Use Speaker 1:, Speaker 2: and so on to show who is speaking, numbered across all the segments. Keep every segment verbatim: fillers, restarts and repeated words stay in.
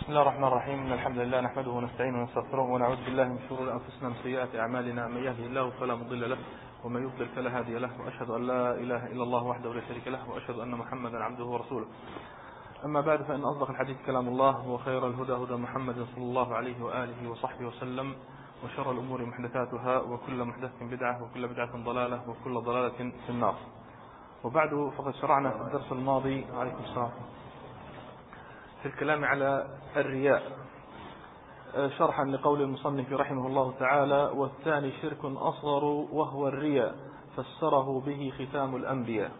Speaker 1: بسم الله الرحمن الرحيم. إن الحمد لله نحمده ونستعينه ونستغفره ونعوذ بالله من شرور أنفسنا ومن سيئات أعمالنا. من يهده الله فلا مضل له ومن يضلل فلا هادي له، وأشهد أن لا إله إلا الله وحده لا شريك له، وأشهد أن محمدا عبده ورسوله. أما بعد، فإن أصدق الحديث كلام الله، وخير الهدى هدى محمد صلى الله عليه وآله وصحبه وسلم، وشر الأمور محدثاتها، وكل محدثة بدعة، وكل بدعة ضلالة، وكل ضلالة في النار. وبعد، فقد شرعنا في الدرس الماضي عليكم السلام في الكلام على الرياء شرحا لقول المصنف رحمه الله تعالى: والثاني شرك أصغر وهو الرياء فسره به ختام الأنبياء.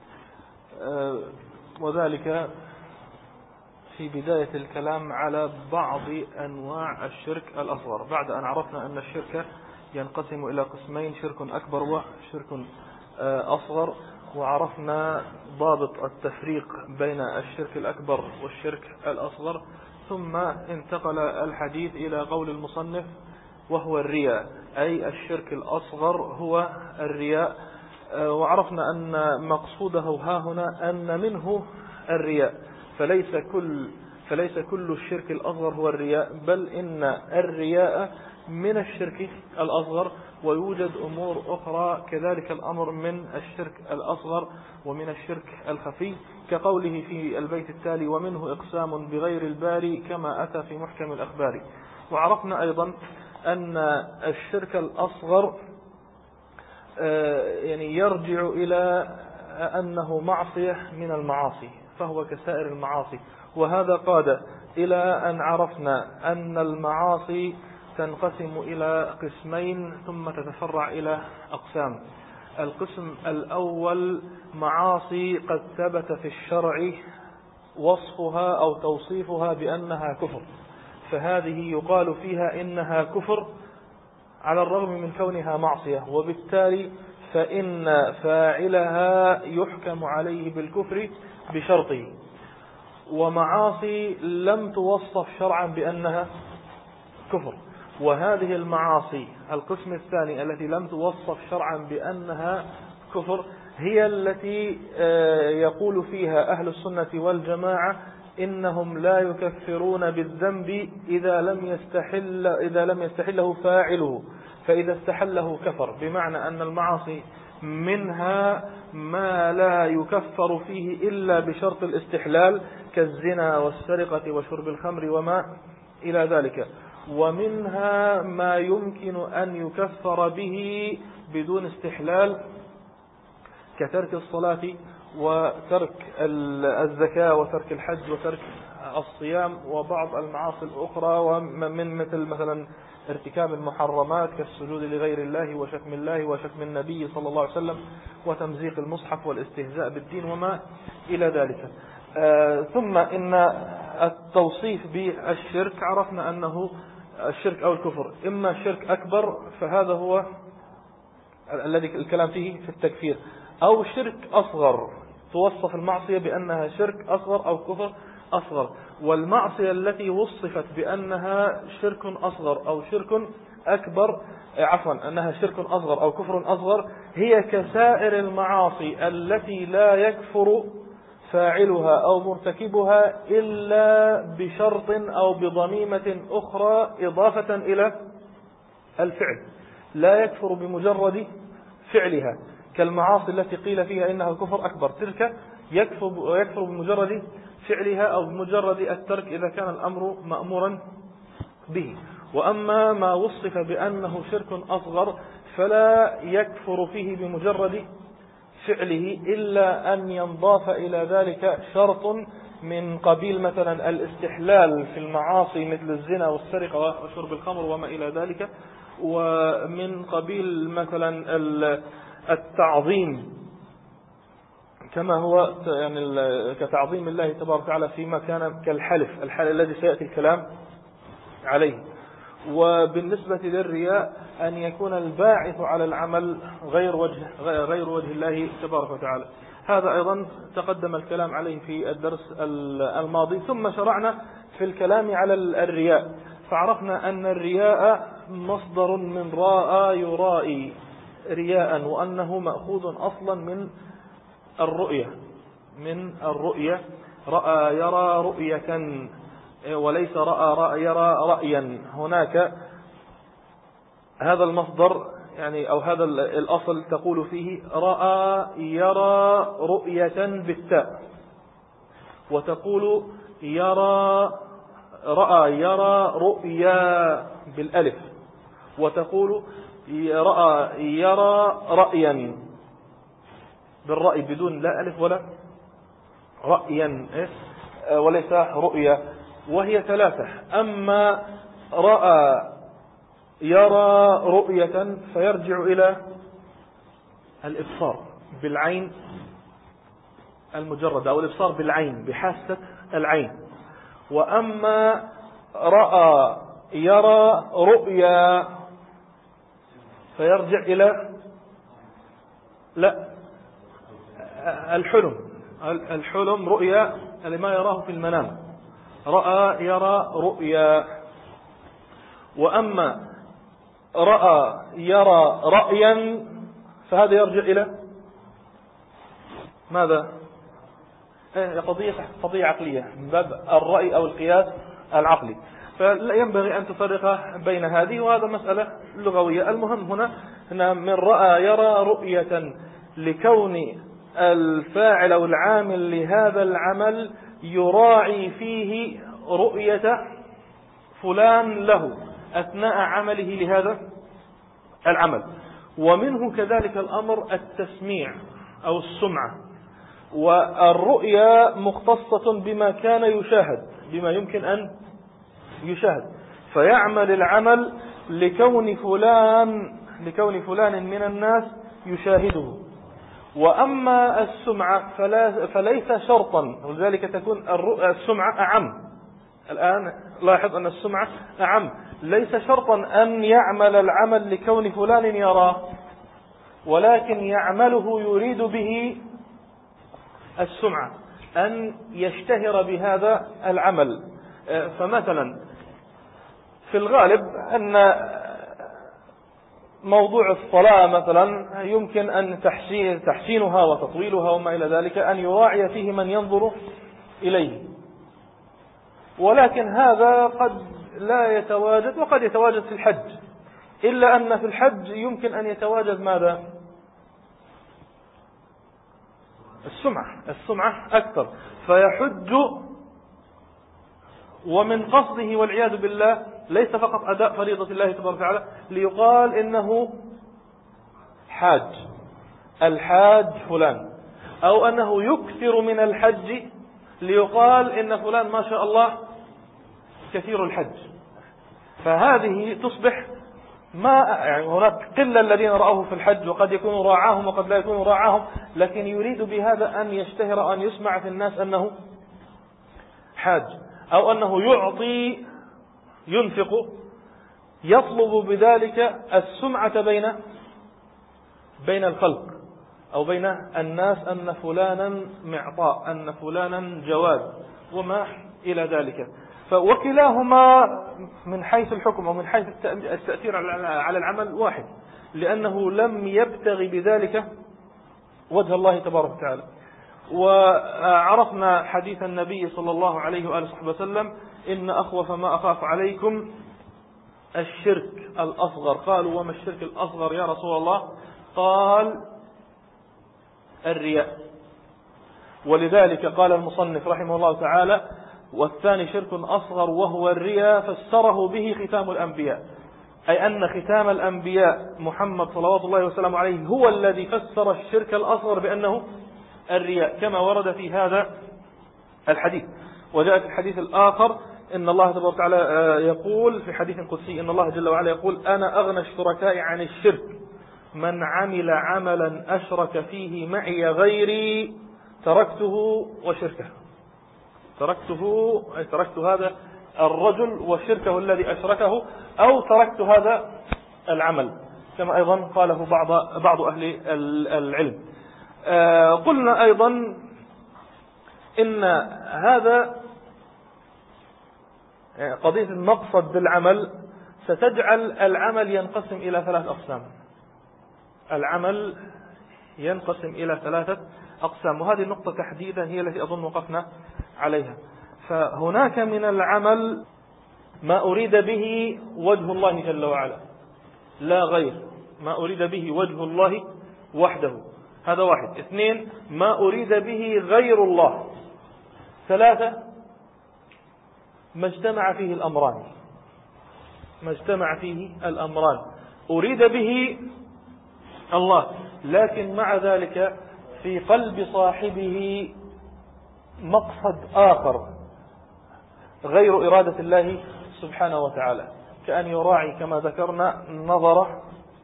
Speaker 1: وذلك في بداية الكلام على بعض أنواع الشرك الأصغر، بعد أن عرفنا أن الشرك ينقسم إلى قسمين: شرك أكبر وشرك أصغر، وعرفنا ضابط التفريق بين الشرك الأكبر والشرك الأصغر. ثم انتقل الحديث إلى قول المصنف: وهو الرياء، أي الشرك الأصغر هو الرياء. وعرفنا أن مقصوده ها هنا أن منه الرياء، فليس كل فليس كل الشرك الأصغر هو الرياء، بل إن الرياء من الشرك الأصغر، ويوجد أمور أخرى كذلك الأمر من الشرك الأصغر ومن الشرك الخفي، كقوله في البيت التالي: ومنه إقسام بغير الباري كما أتى في محكم الأخبار. وعرفنا أيضا أن الشرك الأصغر يعني يرجع إلى أنه معصية من المعاصي، فهو كسائر المعاصي. وهذا قاد إلى أن عرفنا أن المعاصي تنقسم إلى قسمين ثم تتفرع إلى أقسام. القسم الأول معاصي قد ثبت في الشرع وصفها أو توصيفها بأنها كفر، فهذه يقال فيها إنها كفر على الرغم من كونها معصية، وبالتالي فإن فاعلها يحكم عليه بالكفر بشرطه. ومعاصي لم توصف شرعا بأنها كفر، وهذه المعاصي القسم الثاني التي لم توصف شرعا بأنها كفر هي التي يقول فيها أهل السنة والجماعة إنهم لا يكفرون بالذنب إذا لم يستحل إذا لم يستحله فاعله، فإذا استحله كفر، بمعنى أن المعاصي منها ما لا يكفر فيه إلا بشرط الاستحلال، كالزنا والسرقة وشرب الخمر وما إلى ذلك، ومنها ما يمكن أن يكفر به بدون استحلال، كترك الصلاة وترك الزكاة وترك الحج وترك الصيام وبعض المعاصي الأخرى، ومن مثل مثلا ارتكاب المحرمات كالسجود لغير الله وشتم الله وشتم النبي صلى الله عليه وسلم وتمزيق المصحف والاستهزاء بالدين وما إلى ذلك. آه ثم إن التوصيف بالشرك عرفنا أنه الشرك أو الكفر إما شرك أكبر، فهذا هو الذي الكلام فيه في التكفير، أو شرك أصغر توصف المعصية بأنها شرك أصغر أو كفر أصغر. والمعصية التي وصفت بأنها شرك أصغر أو شرك أكبر عفوا أنها شرك أصغر أو كفر أصغر هي كسائر المعاصي التي لا يكفر فاعلها أو مرتكبها إلا بشرط أو بضميمة أخرى إضافة إلى الفعل، لا يكفر بمجرد فعلها، كالمعاصي التي قيل فيها إنها كفر أكبر، تلك يكفر, يكفر بمجرد فعلها أو بمجرد الترك إذا كان الأمر مأمورا به. وأما ما وصف بأنه شرك أصغر فلا يكفر فيه بمجرد فعله إلا أن ينضاف إلى ذلك شرط من قبيل مثلا الاستحلال في المعاصي مثل الزنا والسرقة وشرب الخمر وما إلى ذلك، ومن قبيل مثلا التعظيم كما هو يعني كتعظيم الله تبارك وتعالى فيما كان كالحلف الحلف الذي سيأتي الكلام عليه. وبالنسبة للرياء أن يكون الباعث على العمل غير وجه غير وجه الله تبارك وتعالى، هذا أيضا تقدم الكلام عليه في الدرس الماضي. ثم شرعنا في الكلام على الرياء، فعرفنا أن الرياء مصدر من راء يرائي رياء، وأنه مأخوذ أصلا من الرؤية من الرؤية رأى يرى رؤية، وليس رأى رأى يرى رأيا. هناك هذا المصدر يعني أو هذا الأصل تقول فيه رأى يرى رؤية بالتاء، وتقول يرى رأى يرى رؤيا بالألف، وتقول رأى يرى رأيا بالرأي بدون لا ألف ولا رأيا وليس رؤيا، وهي ثلاثة. أما رأى يرى رؤية فيرجع إلى الإبصار بالعين المجردة أو الإبصار بالعين بحاسة العين. وأما رأى يرى رؤيا فيرجع إلى لا الحلم الحلم رؤيا لما يراه في المنام، رأى يرى رؤيا. وأما رأى يرى رأيا فهذا يرجع إلى ماذا؟ قضية قضية عقلية من باب الرأي أو القياس العقلي، فلا ينبغي أن تفرق بين هذه وهذا مسألة لغوية. المهم هنا هنا من رأى يرى رؤية لكون الفاعل أو العامل لهذا العمل يراعي فيه رؤية فلان له أثناء عمله لهذا العمل. ومنه كذلك الأمر التسميع أو السمعة، والرؤيا مختصة بما كان يشاهد بما يمكن أن يشاهد، فيعمل العمل لكون فلان لكون فلان من الناس يشاهده. وأما السمعة فلا فليس شرطا، ولذلك تكون السمعة أعم. الآن لاحظ أن السمعة أعم، ليس شرطا أن يعمل العمل لكون فلان يراه، ولكن يعمله يريد به السمعة أن يشتهر بهذا العمل. فمثلا في الغالب أن موضوع الصلاة مثلا يمكن أن تحسين تحسينها وتطويلها وما إلى ذلك أن يراعي فيه من ينظر إليه، ولكن هذا قد لا يتواجد، وقد يتواجد في الحج، إلا أن في الحج يمكن أن يتواجد ماذا؟ السمعة السمعة أكثر، فيحج ومن قصده والعياذ بالله ليس فقط أداء فريضة الله تبارك وتعالى ليقال إنه حاج الحاج فلان، أو أنه يكثر من الحج ليقال إن فلان ما شاء الله كثير الحج. فهذه تصبح ما يعني هناك قلة الذين رأوه في الحج، وقد يكون راعاهم وقد لا يكون راعاهم، لكن يريد بهذا أن يشتهر أن يسمع في الناس أنه حاج، أو أنه يعطي ينفق، يطلب بذلك السمعة بين بين الخلق أو بين الناس أن فلانا معطاء، أن فلانا جواد وما إلى ذلك. وكلاهما من حيث الحكم ومن حيث التأثير على العمل واحد، لأنه لم يبتغي بذلك وجه الله تبارك وتعالى. وعرفنا حديث النبي صلى الله عليه وآله وصحبه وسلم: إن أخوف ما أخاف عليكم الشرك الأصغر. قالوا: وما الشرك الأصغر يا رسول الله؟ قال: الرياء. ولذلك قال المصنف رحمه الله تعالى: والثاني شرك أصغر وهو الرياء، فسره به ختام الأنبياء، أي أن ختام الأنبياء محمد صلوات الله وسلامه عليه هو الذي فسر الشرك الأصغر بأنه الرياء، كما ورد في هذا الحديث. وجاء في الحديث الآخر إن الله تبارك وتعالى يقول في حديث قدسي، إن الله جل وعلا يقول: أنا أغنى الشركاء عن الشرك، من عمل عملا أشرك فيه معي غيري تركته وشركه. تركته أي تركت هذا الرجل وشركه الذي أشركه، أو تركت هذا العمل، كما أيضا قاله بعض بعض أهل العلم. آه قلنا أيضا إن هذا قضية المقصد بالعمل ستجعل العمل ينقسم إلى ثلاث أقسام. العمل ينقسم إلى ثلاثة أقسام، وهذه النقطة تحديدا هي التي أظن وقفنا عليها. فهناك من العمل ما أريد به وجه الله جل وعلا لا غير، ما أريد به وجه الله وحده، هذا واحد. اثنين، ما أريد به غير الله. ثلاثة، ما اجتمع فيه الأمران، ما اجتمع فيه الأمران أريد به الله، لكن مع ذلك في قلب صاحبه مقصد آخر غير إرادة الله سبحانه وتعالى، كأن يراعي كما ذكرنا نظر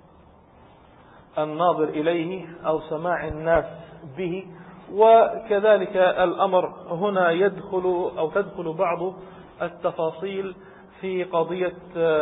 Speaker 1: الناظر إليه أو سماع الناس به. وكذلك الأمر هنا يدخل أو تدخل بعض التفاصيل في قضية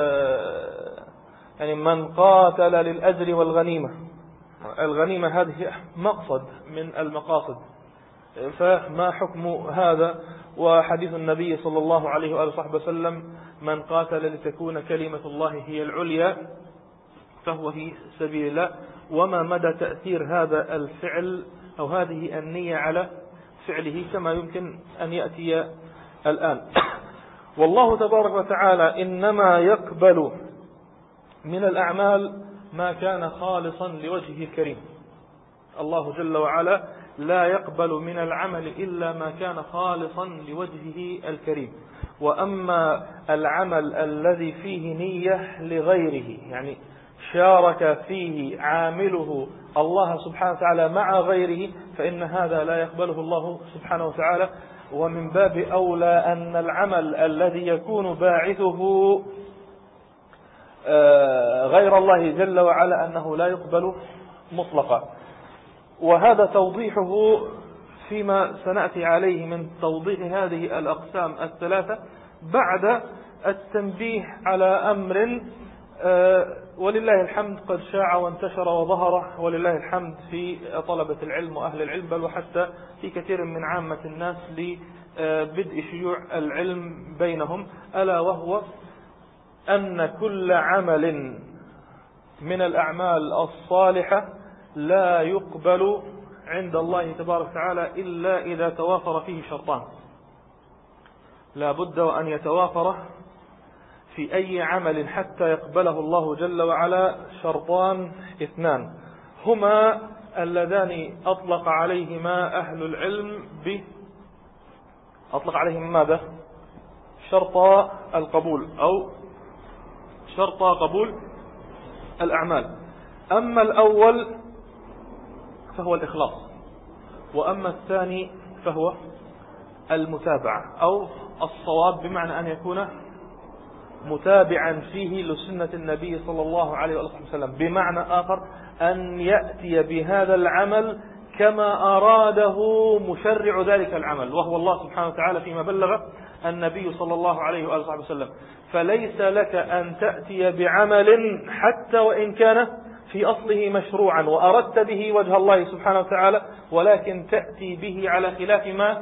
Speaker 1: يعني من قاتل للأجر والغنيمة. الغنيمة هذه مقصد من المقاصد، فما حكم هذا؟ وحديث النبي صلى الله عليه وآله وصحبه وسلم: من قاتل لتكون كلمة الله هي العليا فهو في سبيل الله. وما مدى تأثير هذا الفعل أو هذه النية على فعله كما يمكن أن يأتي الآن. والله تبارك وتعالى إنما يقبل من الأعمال ما كان خالصا لوجهه الكريم. الله جل وعلا لا يقبل من العمل إلا ما كان خالصا لوجهه الكريم. وأما العمل الذي فيه نية لغيره، يعني شارك فيه عامله الله سبحانه وتعالى مع غيره، فإن هذا لا يقبله الله سبحانه وتعالى. ومن باب أولى أن العمل الذي يكون باعثه غير الله جل وعلا أنه لا يقبل مطلقا. وهذا توضيحه فيما سنأتي عليه من توضيح هذه الأقسام الثلاثة بعد التنبيه على أمر ولله الحمد قد شاع وانتشر وظهر ولله الحمد في طلبة العلم وأهل العلم، بل وحتى في كثير من عامة الناس لبدء شيوع العلم بينهم، ألا وهو أن كل عمل من الأعمال الصالحة لا يقبل عند الله تبارك وتعالى إلا إذا توافر فيه شرطان. لا بد وأن يتوافر في أي عمل حتى يقبله الله جل وعلا شرطان اثنان، هما اللذان أطلق عليهما أهل العلم ب أطلق عليهم ماذا؟ شرط القبول أو شرط قبول الأعمال. أما الأول فهو الإخلاص، وأما الثاني فهو المتابعة أو الصواب، بمعنى أن يكون متابعا فيه لسنة النبي صلى الله عليه وسلم، بمعنى آخر أن يأتي بهذا العمل كما أراده مشرع ذلك العمل، وهو الله سبحانه وتعالى فيما بلغ النبي صلى الله عليه وآله وسلم. فليس لك أن تأتي بعمل حتى وإن كان في أصله مشروعا وأردت به وجه الله سبحانه وتعالى، ولكن تأتي به على خلاف ما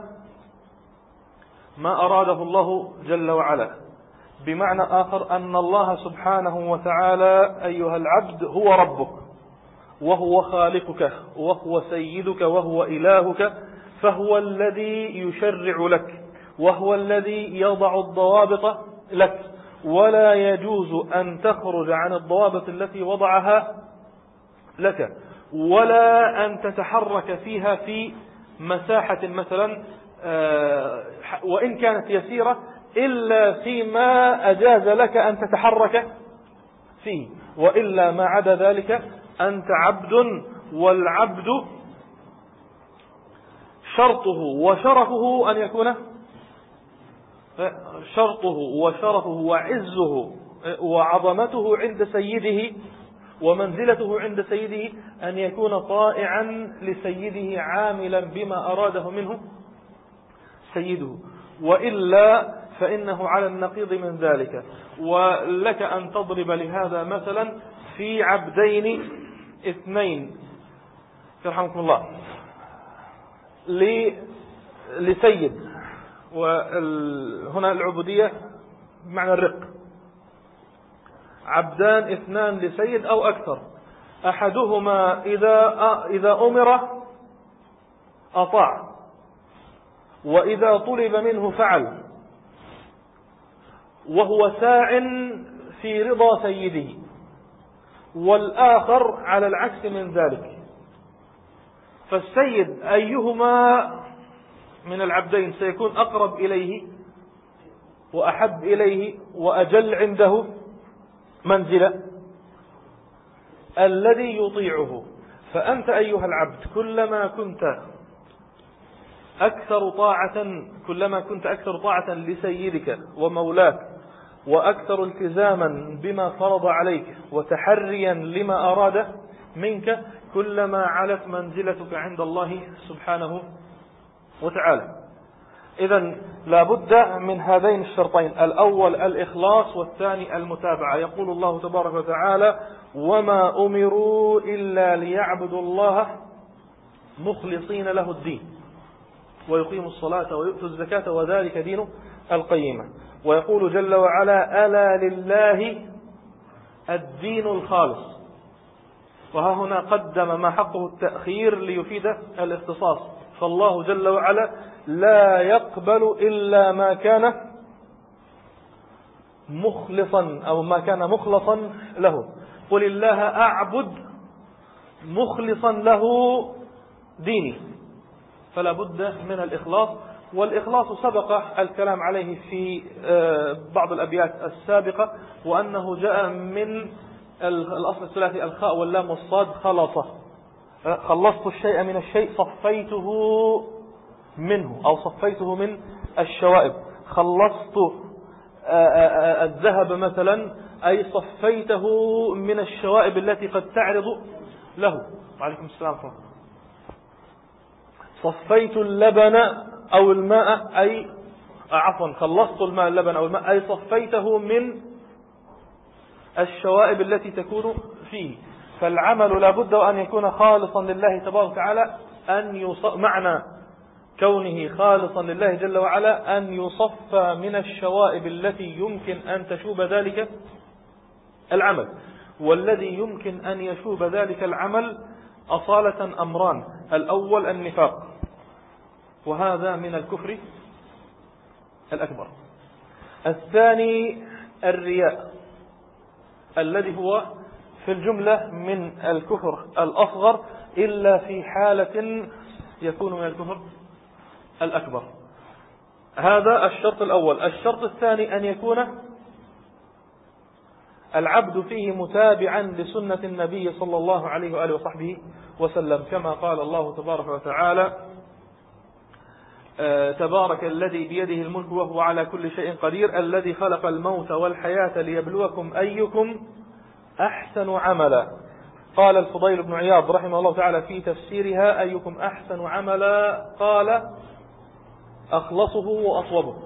Speaker 1: ما أراده الله جل وعلا. بمعنى آخر أن الله سبحانه وتعالى أيها العبد هو ربك وهو خالقك وهو سيدك وهو إلهك، فهو الذي يشرع لك وهو الذي يضع الضوابط لك، ولا يجوز أن تخرج عن الضوابط التي وضعها لك، ولا أن تتحرك فيها في مساحة مثلا وإن كانت يسيرة إلا فيما أجاز لك أن تتحرك فيه، وإلا ما عدا ذلك أنت عبد، والعبد شرطه وشرفه أن يكون شرطه وشرفه وعزه وعظمته عند سيده ومنزلته عند سيده أن يكون طائعا لسيده عاملا بما أراده منه سيده، وإلا فإنه على النقيض من ذلك. ولك أن تضرب لهذا مثلا في عبدين اثنين يرحمكم الله لسيد، وهنا العبودية بمعنى الرق، عبدان اثنان لسيد أو أكثر، أحدهما إذا إذا أمر أطاع، وإذا طلب منه فعل، وهو ساع في رضا سيده، والآخر على العكس من ذلك. فالسيد أيهما من العبدين سيكون أقرب إليه وأحب إليه وأجل عنده منزلة؟ الذي يطيعه. فأنت أيها العبد كلما كنت أكثر طاعة كلما كنت أكثر طاعة لسيدك ومولاك، وأكثر التزاما بما فرض عليك وتحريا لما أراد منك، كلما علت منزلتك عند الله سبحانه وتعالى. إذن لا بد من هذين الشرطين، الأول الإخلاص والثاني المتابعة. يقول الله تبارك وتعالى: وما أمروا إلا ليعبدوا الله مخلصين له الدين ويقيموا الصلاة ويؤتوا الزكاة وذلك دين القيمة. ويقول جل وعلا: ألا لله الدين الخالص. وها هنا قدم ما حقه التأخير ليفيد الاختصاص. فالله جل وعلا لا يقبل إلا ما كان مخلصا أو ما كان مخلصا له. قل الله أعبد مخلصا له ديني. فلا بد من الإخلاص، والإخلاص سبق الكلام عليه في بعض الأبيات السابقة، وأنه جاء من الأصل الثلاثي الخاء واللام والصاد، خلصه، خلصت الشيء من الشيء، صفيته منه أو صفيته من الشوائب. خلصت الذهب مثلا، أي صفيته من الشوائب التي قد تعرض له. وعليكم السلام. صفيت اللبن أو الماء، أي عفوا خلصت الماء اللبن أو الماء، أي صفيته من الشوائب التي تكون فيه. فالعمل لا بد أن يكون خالصا لله تبارك وتعالى، أن يص... معنى كونه خالصا لله جل وعلا أن يصفى من الشوائب التي يمكن أن تشوب ذلك العمل. والذي يمكن أن يشوب ذلك العمل أصالة أمران: الأول النفاق، وهذا من الكفر الأكبر. الثاني الرياء، الذي هو في الجملة من الكفر الأصغر، إلا في حالة يكون من الكفر الأكبر. هذا الشرط الأول. الشرط الثاني أن يكون العبد فيه متابعا لسنة النبي صلى الله عليه وآله وصحبه وسلم، كما قال الله تبارك وتعالى: تبارك الذي بيده الملك وهو على كل شيء قدير، الذي خلق الموت والحياة ليبلوكم أيكم أحسن عملا. قال الفضيل بن عياض رحمه الله تعالى في تفسيرها: أيكم أحسن عملا؟ قال: أخلصه وأصوبه.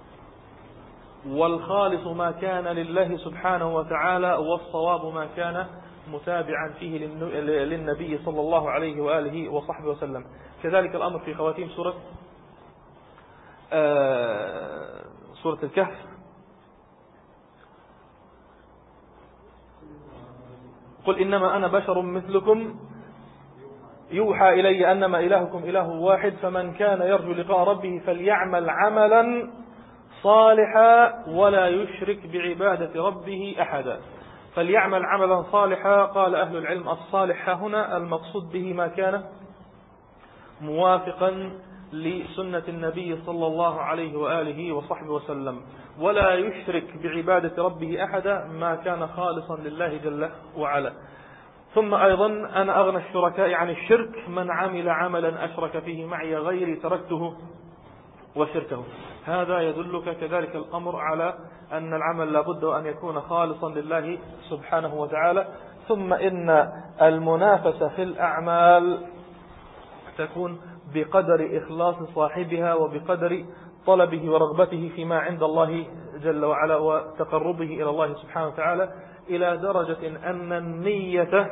Speaker 1: والخالص ما كان لله سبحانه وتعالى، والصواب ما كان متابعا فيه للنبي صلى الله عليه وآله وصحبه وسلم. كذلك الأمر في خواتيم سورة آه سورة الكهف: قل إنما أنا بشر مثلكم يوحى إلي أنما إلهكم إله واحد فمن كان يرجو لقاء ربه فليعمل عملا صالحا ولا يشرك بعبادة ربه أحدا. فليعمل عملا صالحا، قال أهل العلم الصالح هنا المقصود به ما كان موافقا لسنة النبي صلى الله عليه وآله وصحبه وسلم، ولا يشرك بعبادة ربه أحدا ما كان خالصا لله جل وعلا. ثم أيضا: أنا أغنى الشركاء عن الشرك، من عمل عملا أشرك فيه معي غيري تركته وشركه. هذا يدلك كذلك الأمر على أن العمل لابد أن يكون خالصا لله سبحانه وتعالى. ثم إن المنافسة في الأعمال تكون بقدر إخلاص صاحبها وبقدر طلبه ورغبته فيما عند الله جل وعلا وتقربه إلى الله سبحانه وتعالى، إلى درجة أن النية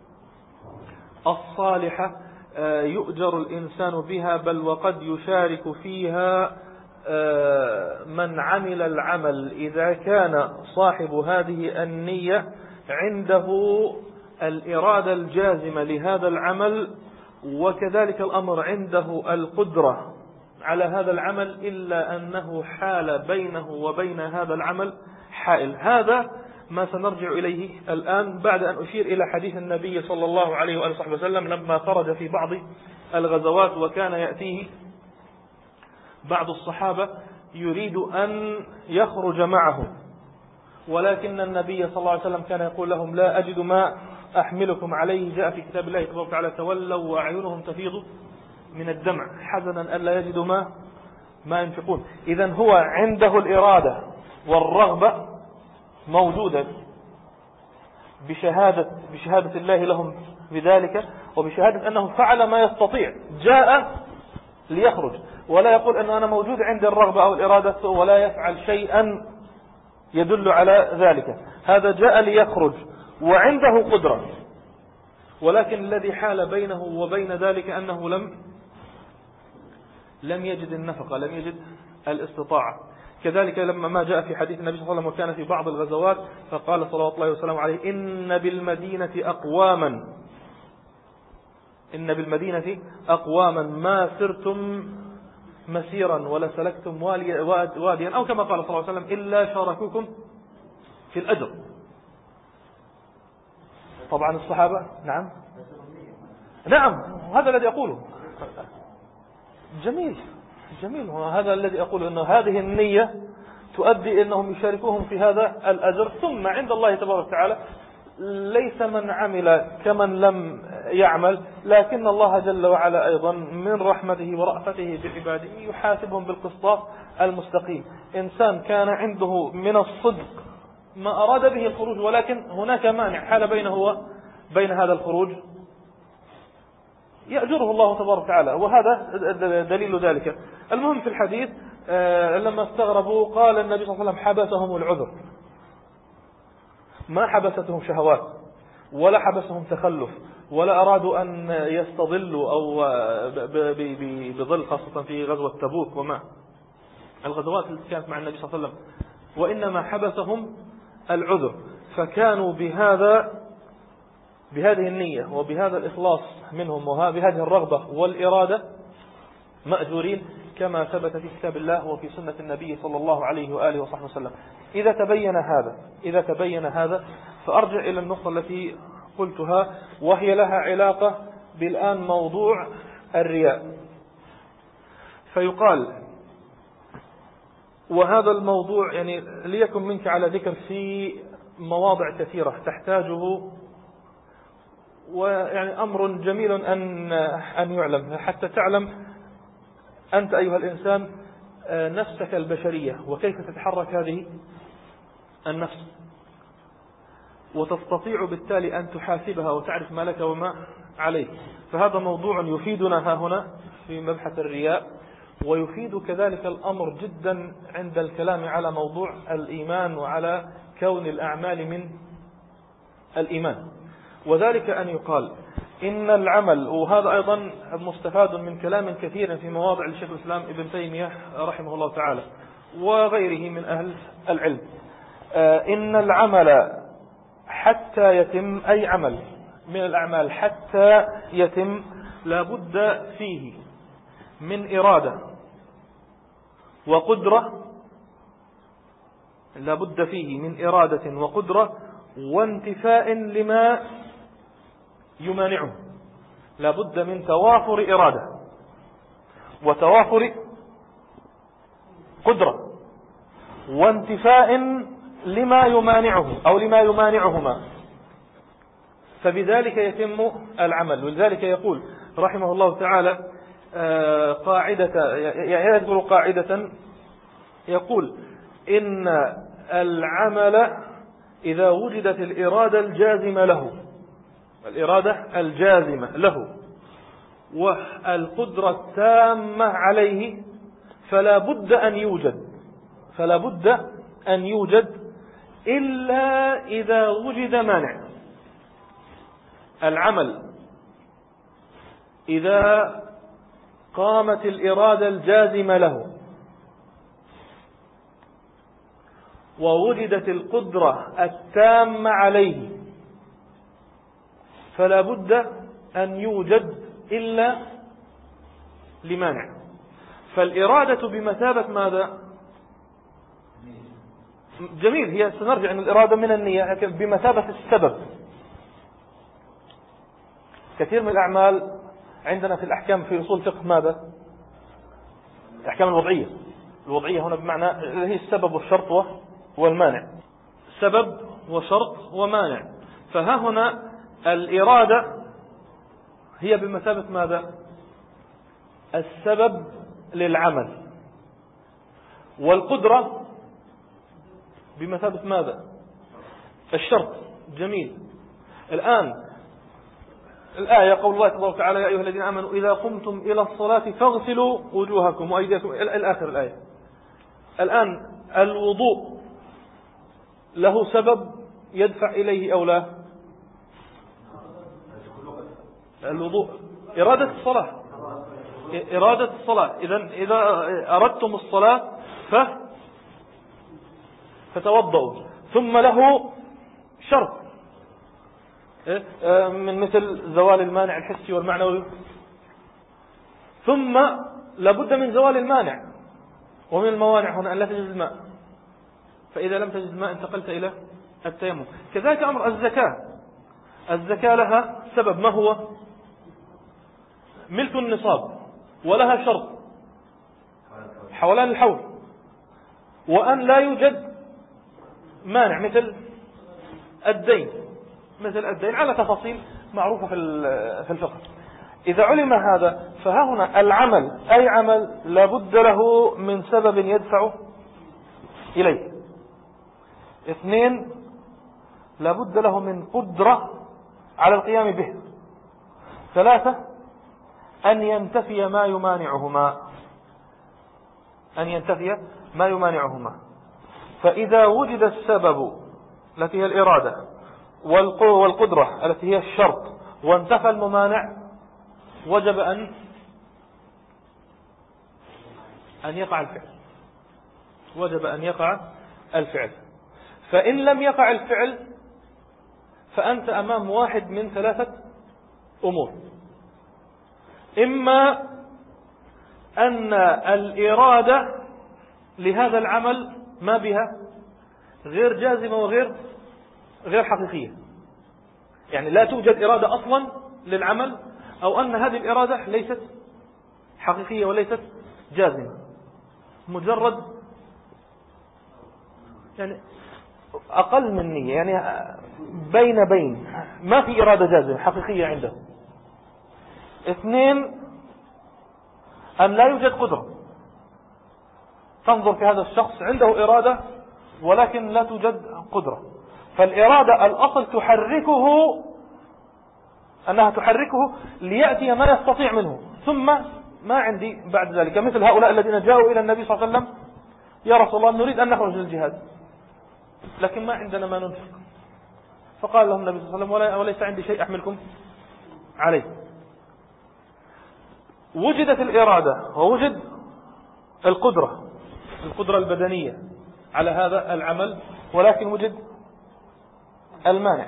Speaker 1: الصالحة يؤجر الإنسان بها، بل وقد يشارك فيها من عمل العمل إذا كان صاحب هذه النية عنده الإرادة الجازمة لهذا العمل، وكذلك الأمر عنده القدرة على هذا العمل إلا أنه حال بينه وبين هذا العمل حائل. هذا ما سنرجع إليه الآن بعد أن أشير إلى حديث النبي صلى الله عليه وآله وسلم لما خرج في بعض الغزوات وكان يأتيه بعض الصحابة يريد أن يخرج معه، ولكن النبي صلى الله عليه وسلم كان يقول لهم لا أجد ما أحملكم عليه. جاء في كتاب الله تبارك وتعالى تولوا وأعينهم تفيض من الدمع حزنا ألا يجدوا ما ما ينفقون. إذن هو عنده الإرادة والرغبة موجودة بشهادة, بشهادة الله لهم بذلك وبشهادة أنه فعل ما يستطيع. جاء ليخرج ولا يقول أنه أنا موجود عند الرغبة أو الإرادة ولا يفعل شيئا يدل على ذلك. هذا جاء ليخرج وعنده قدرة، ولكن الذي حال بينه وبين ذلك أنه لم لم يجد النفقة، لم يجد الاستطاعة. كذلك لما ما جاء في حديث النبي صلى الله عليه وسلم وكان في بعض الغزوات فقال صلى الله عليه وسلم عليه إن بالمدينة أقواما إن بالمدينة أقواما ما سرتم مسيرا ولا سلكتم واديا أو كما قال صلى الله عليه وسلم إلا شاركوكم في الأجر. طبعا الصحابة نعم نعم هذا الذي أقوله. جميل جميل هذا الذي أقول أنه هذه النية تؤدي أنهم يشاركوهم في هذا الأجر. ثم عند الله تبارك وتعالى ليس من عمل كمن لم يعمل، لكن الله جل وعلا أيضا من رحمته ورأفته بعباده يحاسبهم بالقسطاس المستقيم. إنسان كان عنده من الصدق ما أراد به الخروج ولكن هناك مانع حال بينه وبين هذا الخروج يأجره الله تبارك وتعالى، وهذا دليل ذلك. المهم في الحديث لما استغربوا قال النبي صلى الله عليه وسلم حبسهم العذر، ما حبستهم شهوات ولا حبسهم تخلف ولا أرادوا أن يستظلوا أو بظل، خاصة في غزوة تبوك وما الغزوات التي كانت مع النبي صلى الله عليه وسلم، وإنما حبسهم العذر. فكانوا بهذا بهذه النية وبهذا الإخلاص منهم وبهذه الرغبة والإرادة مأجورين كما ثبت في كتاب الله وفي سنة النبي صلى الله عليه وآله وصحبه وسلم. إذا تبين هذا إذا تبين هذا فأرجع إلى النقطة التي قلتها وهي لها علاقة بالآن موضوع الرياء. فيقال وهذا الموضوع يعني ليكن منك على ذكر في مواضع كثيرة تحتاجه، ويعني أمر جميل أن أن يعلم حتى تعلم أنت أيها الإنسان نفسك البشرية وكيف تتحرك هذه النفس، وتستطيع بالتالي أن تحاسبها وتعرف ما لك وما عليك. فهذا موضوع يفيدنا ها هنا في مبحث الرياء، ويفيد كذلك الأمر جدا عند الكلام على موضوع الإيمان وعلى كون الأعمال من الإيمان. وذلك أن يقال إن العمل، وهذا أيضا مستفاد من كلام كثير في مواضع لشيخ الإسلام ابن تيمية رحمه الله تعالى وغيره من أهل العلم، إن العمل حتى يتم، أي عمل من الأعمال حتى يتم لابد فيه من إرادة وقدرة، لابد فيه من إرادة وقدرة وانتفاء لما يمانعه. لابد من توافر إرادة وتوافر قدرة وانتفاء لما يمانعه أو لما يمانعهما، فبذلك يتم العمل. ولذلك يقول رحمه الله تعالى قاعدة، يعني يذكر قاعدة يقول إن العمل إذا وجدت الإرادة الجازمة له الإرادة الجازمة له والقدرة التامة عليه فلا بد أن يوجد فلا بد أن يوجد إلا إذا وجد مانع. العمل إذا قامت الإرادة الجازمة له ووجدت القدرة التامة عليه فلا بد أن يوجد إلا لمانع. فالإرادة بمثابة ماذا؟ جميل، هي سنرجع أن الإرادة من النية، لكن بمثابة السبب. كثير من الأعمال عندنا في الأحكام في أصول الفقه ماذا؟ الأحكام الوضعية. الوضعية هنا بمعنى هي السبب والشرط والمانع، سبب وشرط ومانع. فها هنا الإرادة هي بمثابة ماذا؟ السبب للعمل، والقدرة بمثابة ماذا؟ الشرط. جميل. الآن الآية قول الله تبارك وتعالى: يا أيها الذين آمنوا إذا قمتم إلى الصلاة فاغسلوا وجوهكم وأيديكم إلى آخر الآية. الآن الوضوء له سبب يدفع إليه أو لا؟ الوضوء إرادة الصلاة، إرادة الصلاة. إذن إذا أردتم الصلاة ف فتوضؤوا. ثم له شرط من مثل زوال المانع الحسي والمعنوي، ثم لابد من زوال المانع. ومن الموانع هنا أن لا تجد الماء، فإذا لم تجد الماء انتقلت إلى التيمم. كذلك أمر الزكاة. الزكاة لها سبب، ما هو؟ ملك النصاب، ولها شرط حولان الحول، وأن لا يوجد مانع مثل الدين، مثل الدين على تفاصيل معروفة في الفقه. إذا علم هذا فها هنا العمل، أي عمل لابد له من سبب يدفع إليه. اثنين، لابد له من قدرة على القيام به. ثلاثة، أن ينتفي ما يمانعهما، أن ينتفي ما يمانعهما. فإذا وجد السبب التي هي الإرادة والقدرة التي هي الشرط وانتفى الممانع، وجب أن أن يقع الفعل، وجب أن يقع الفعل. فإن لم يقع الفعل فأنت أمام واحد من ثلاثة أمور: إما أن الإرادة لهذا العمل ما بها غير جازمة وغير غير حقيقية، يعني لا توجد إرادة أصلا للعمل، أو أن هذه الإرادة ليست حقيقية وليست جازمة، مجرد يعني أقل من نية، يعني بين بين، ما في إرادة جازمة حقيقية عنده. اثنين، أن لا يوجد قدرة، تنظر في هذا الشخص عنده إرادة ولكن لا توجد قدرة. فالإرادة الأصل تحركه، أنها تحركه ليأتي ما يستطيع منه، ثم ما عندي بعد ذلك. مثل هؤلاء الذين جاءوا إلى النبي صلى الله عليه وسلم: يا رسول الله نريد أن نخرج للجهاد لكن ما عندنا ما ننفق. فقال لهم النبي صلى الله عليه وسلم: وليس عندي شيء أحملكم عليه. وجدت الإرادة ووجد القدرة، القدرة البدنية على هذا العمل، ولكن وجد المانع.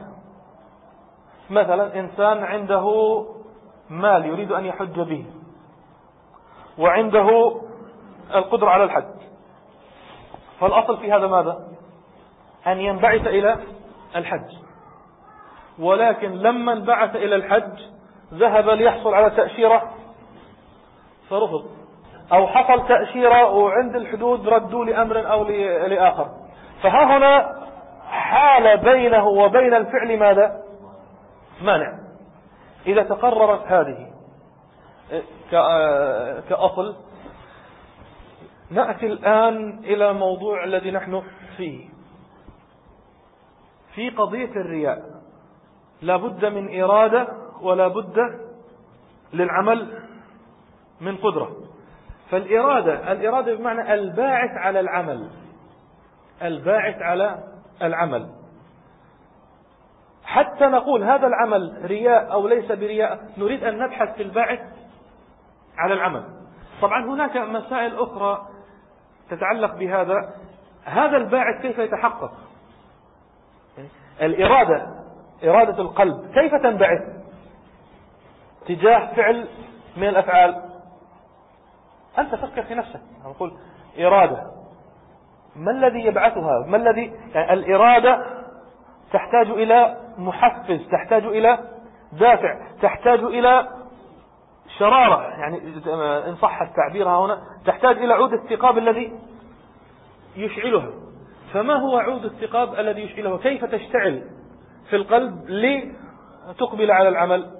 Speaker 1: مثلا إنسان عنده مال يريد أن يحج به، وعنده القدرة على الحج، فالأصل في هذا ماذا؟ أن ينبعث إلى الحج. ولكن لما انبعث إلى الحج ذهب ليحصل على تأشيرة فرفض، أو حصل تأشيرة وعند الحدود ردوا لأمر أو لآخر. فها هنا حال بينه وبين الفعل ماذا؟ مانع. إذا تقررت هذه كأصل، نأتي الآن إلى موضوع الذي نحن فيه. في قضية الرياء لا بد من إرادة ولا بد للعمل من قدرة. فالإرادة، الإرادة بمعنى الباعث على العمل، الباعث على العمل. حتى نقول هذا العمل رياء أو ليس برياء، نريد أن نبحث في الباعث على العمل. طبعا هناك مسائل أخرى تتعلق بهذا. هذا الباعث كيف يتحقق؟ الإرادة، إرادة القلب كيف تنبعث تجاه فعل من الأفعال؟ أنت فكر في نفسك. نقول إرادة، ما الذي يبعثها؟ ما الذي يعني الإرادة تحتاج إلى محفز، تحتاج إلى دافع، تحتاج إلى شرارة، يعني إن صح التعبير هنا تحتاج إلى عود الثقاب الذي يشعلها. فما هو عود الثقاب الذي يشعلها؟ كيف تشتعل في القلب لتقبل على العمل؟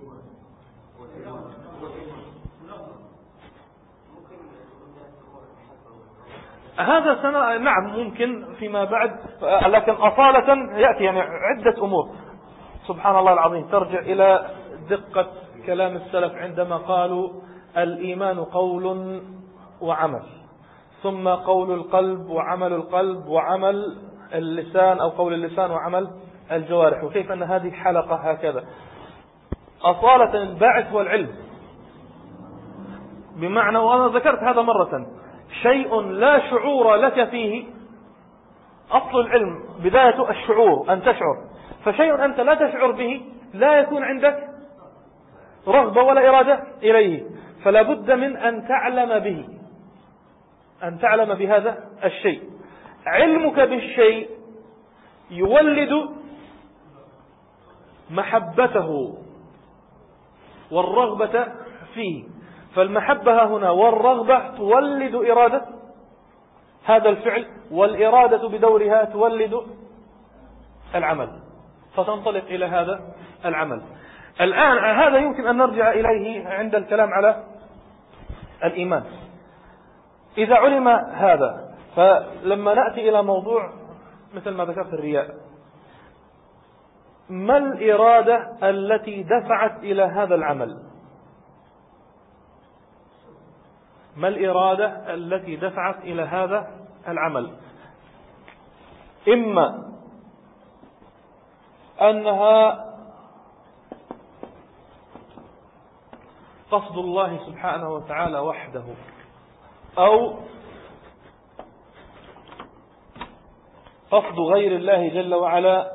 Speaker 1: هذا سنة نعم ممكن فيما بعد، لكن أصالة يأتي يعني عدة أمور. سبحان الله العظيم، ترجع إلى دقة كلام السلف عندما قالوا الإيمان قول وعمل، ثم قول القلب وعمل القلب وعمل اللسان، أو قول اللسان وعمل الجوارح، وكيف أن هذه حلقة هكذا. أصالة الباعث هو العلم، بمعنى وأنا ذكرت هذا مرة، شيء لا شعور لك فيه. أصل العلم بداية الشعور، أن تشعر، فشيء أنت لا تشعر به لا يكون عندك رغبة ولا إرادة إليه، فلا بد من أن تعلم به، أن تعلم بهذا الشيء. علمك بالشيء يولد محبته والرغبة فيه، فالمحبة هنا والرغبة تولد إرادة هذا الفعل، والإرادة بدورها تولد العمل، فتنطلق إلى هذا العمل. الآن هذا يمكن أن نرجع إليه عند الكلام على الإيمان. إذا علم هذا، فلما نأتي إلى موضوع مثل ما ذكرت الرياء، ما الإرادة التي دفعت إلى هذا العمل؟ ما الإرادة التي دفعت إلى هذا العمل؟ إما أنها قصد الله سبحانه وتعالى وحده، أو قصد غير الله جل وعلا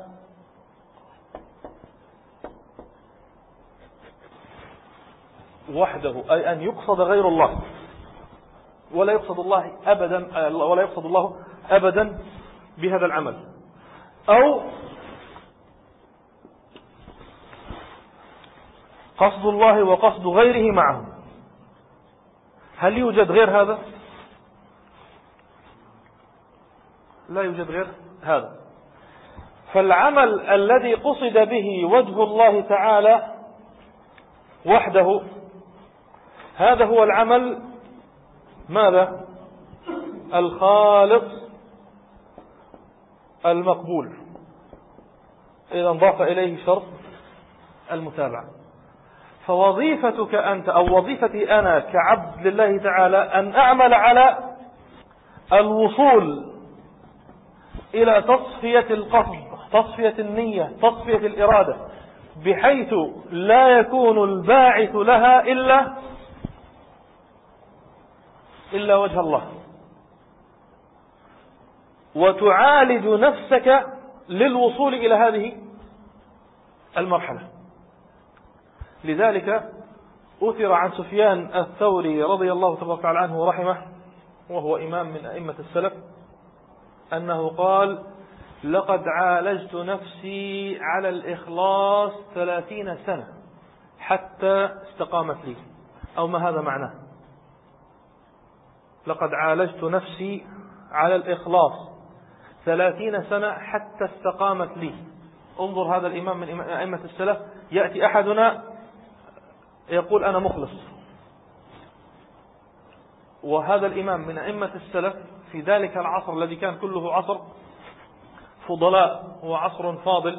Speaker 1: وحده، أي أن يقصد غير الله ولا يقصد الله أبدا، ولا يقصد الله أبدا بهذا العمل، أو قصد الله وقصد غيره معه. هل يوجد غير هذا؟ لا يوجد غير هذا. فالعمل الذي قصد به وجه الله تعالى وحده، هذا هو العمل ماذا؟ الخالص المقبول، إذا انضاف إليه شرط المتابعة. فوظيفتك أنت أو وظيفتي أنا كعبد لله تعالى أن أعمل على الوصول إلى تصفية القصد، تصفية النية، تصفية الإرادة، بحيث لا يكون الباعث لها إلا إلا وجه الله، وتعالج نفسك للوصول إلى هذه المرحلة. لذلك أثر عن سفيان الثوري رضي الله تبارك عنه ورحمه، وهو إمام من أئمة السلف، أنه قال: لقد عالجت نفسي على الإخلاص ثلاثين سنة حتى استقامت لي. أو ما هذا معناه؟ لقد عالجت نفسي على الإخلاص ثلاثين سنة حتى استقامت لي. انظر، هذا الإمام من أئمة السلف، يأتي أحدنا يقول أنا مخلص، وهذا الإمام من أئمة السلف في ذلك العصر الذي كان كله عصر فضلاء وعصر فاضل،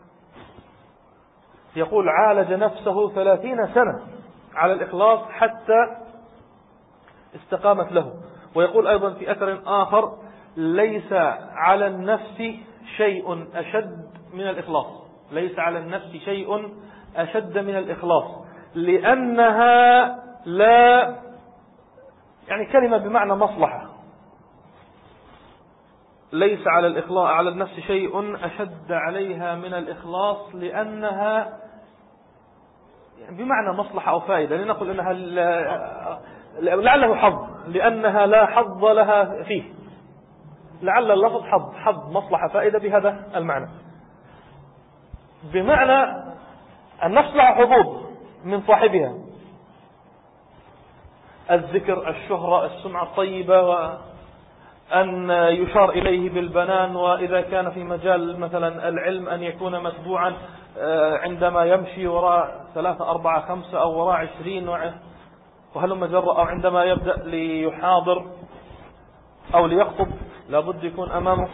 Speaker 1: يقول عالج نفسه ثلاثين سنة على الإخلاص حتى استقامت له. ويقول أيضا في أثر آخر: ليس على النفس شيء أشد من الإخلاص، ليس على النفس شيء أشد من الإخلاص، لأنها لا، يعني كلمة بمعنى مصلحة، ليس على الإخلاص على النفس شيء أشد عليها من الإخلاص، لأنها يعني بمعنى مصلحة أو فائدة، لنقل أنها لعله حظ لأنها لا حظ لها فيه، لعل اللفظ حظ حظ مصلحة فائدة بهذا المعنى، بمعنى النفس لها حظوظ من صاحبها، الذكر، الشهرة، السمعة الطيبة، وأن يشار إليه بالبنان، وإذا كان في مجال مثلا العلم أن يكون متبوعا عندما يمشي وراء ثلاثة أربعة خمسة أو وراء عشرين وهلم جرى، أو عندما يبدأ ليحاضر أو ليخطب لابد يكون أمامه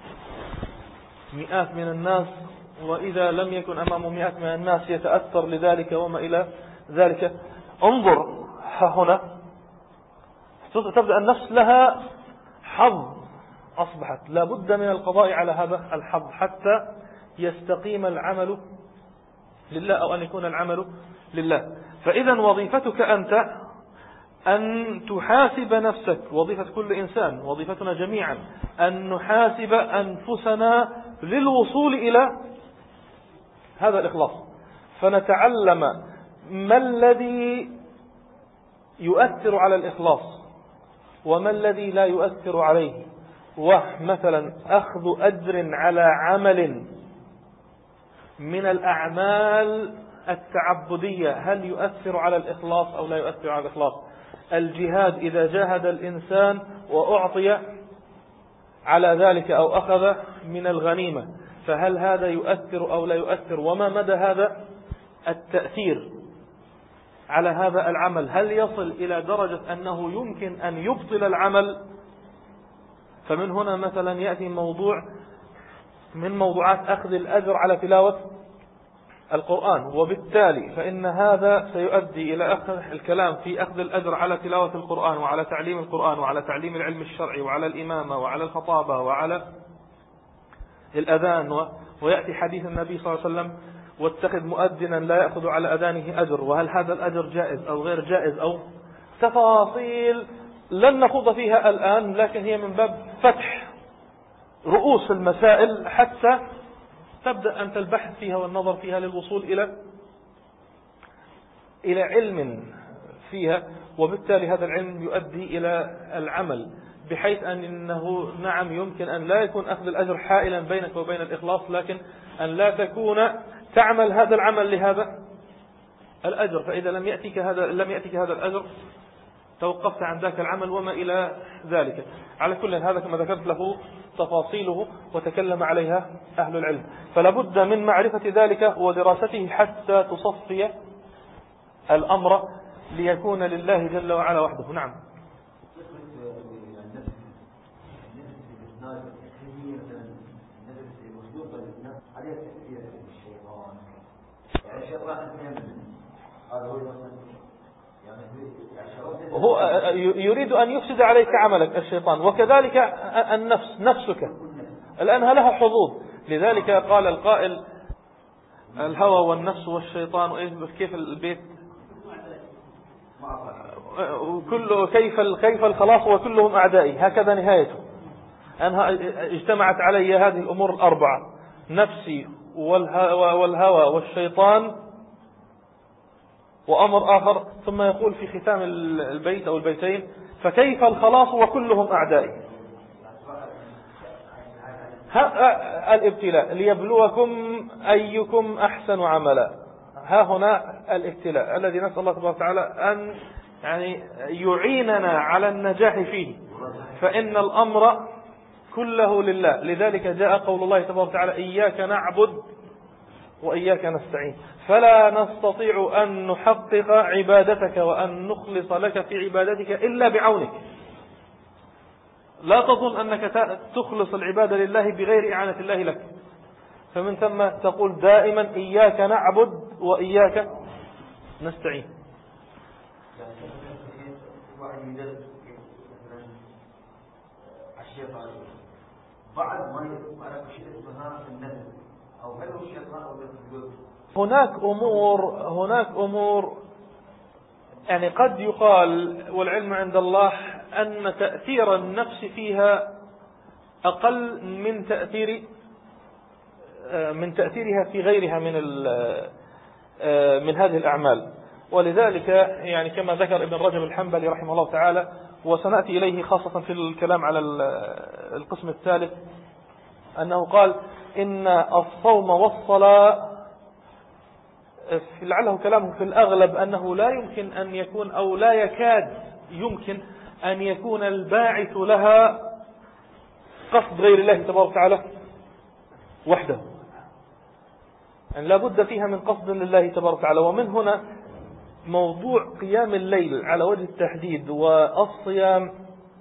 Speaker 1: مئات من الناس، وإذا لم يكن أمامه مئات من الناس يتأثر لذلك وما إلى ذلك. انظر هنا تبدأ النفس لها حظ، أصبحت لابد من القضاء على هذا الحظ حتى يستقيم العمل لله، أو أن يكون العمل لله. فإذا وظيفتك أنت أن تحاسب نفسك، وظيفة كل إنسان، وظيفتنا جميعا أن نحاسب أنفسنا للوصول إلى هذا الإخلاص، فنتعلم ما الذي يؤثر على الإخلاص وما الذي لا يؤثر عليه. ومثلا أخذ أجر على عمل من الأعمال التعبدية هل يؤثر على الإخلاص أو لا يؤثر على الإخلاص؟ الجهاد إذا جاهد الإنسان وأعطي على ذلك أو أخذ من الغنيمة فهل هذا يؤثر أو لا يؤثر؟ وما مدى هذا التأثير على هذا العمل؟ هل يصل إلى درجة أنه يمكن أن يبطل العمل؟ فمن هنا مثلا يأتي موضوع من موضوعات أخذ الأجر على تلاوة القرآن، وبالتالي فإن هذا سيؤدي إلى أخذ الكلام في أخذ الأجر على تلاوة القرآن وعلى تعليم القرآن وعلى تعليم العلم الشرعي وعلى الإمامة وعلى الخطابة وعلى الأذان، ويأتي حديث النبي صلى الله عليه وسلم واتخذ مؤذنا لا يأخذ على أذانه أجر، وهل هذا الأجر جائز أو غير جائز، أو تفاصيل لن نخوض فيها الآن، لكن هي من باب فتح رؤوس المسائل حتى تبدأ أنت البحث فيها والنظر فيها للوصول إلى إلى علم فيها، وبالتالي هذا العلم يؤدي إلى العمل، بحيث أنه نعم يمكن أن لا يكون أخذ الأجر حائلا بينك وبين الإخلاص، لكن أن لا تكون تعمل هذا العمل لهذا الأجر، فإذا لم يأتيك هذا لم يأتيك هذا الأجر توقفت عن ذاك العمل وما إلى ذلك. على كل هذا كما ذكرت له تفاصيله وتكلم عليها أهل العلم، فلا بد من معرفة ذلك ودراسته حتى تصفي الأمر ليكون لله جل وعلا وحده. نعم. هو يريد أن يفسد عليك عملك الشيطان، وكذلك النفس نفسك الآن لها حظوظ، لذلك قال القائل الهوى والنفس والشيطان كيف البيت كل كيف كيف الخلاص وكلهم أعدائي، هكذا نهايته. أنها اجتمعت علي هذه الأمور الأربعة، نفسي والهوى والشيطان وأمر آخر، ثم يقول في ختام البيت أو البيتين فكيف الخلاص وكلهم أعدائي. الابتلاء ليبلوكم أيكم أحسن عملا، ها هنا الابتلاء الذي نسأل الله تبارك وتعالى أن يعني يعيننا على النجاح فيه، فإن الأمر كله لله. لذلك جاء قول الله تبارك وتعالى إياك نعبد وإياك نستعين، فلا نستطيع أن نحقق عبادتك وأن نخلص لك في عبادتك إلا بعونك. لا تظن أنك تخلص العبادة لله بغير إعانة الله لك، فمن ثم تقول دائما إياك نعبد وإياك نستعين. بعد ما يعرف شيء اسمها النفس أو هل هو الشيطان أو الجبن، هناك أمور هناك أمور يعني قد يقال والعلم عند الله أن تأثير النفس فيها أقل من تأثير من تأثيرها في غيرها من من هذه الأعمال. ولذلك يعني كما ذكر ابن رجب الحنبلي رحمه الله تعالى، وسنأتي إليه خاصة في الكلام على القسم الثالث، أنه قال إن الصوم والصلاة، لعله كلامه في الأغلب أنه لا يمكن أن يكون أو لا يكاد يمكن أن يكون الباعث لها قصد غير الله تبارك وتعالى وحده، يعني لا بد فيها من قصد لله تبارك وتعالى. ومن هنا موضوع قيام الليل على وجه التحديد والصيام،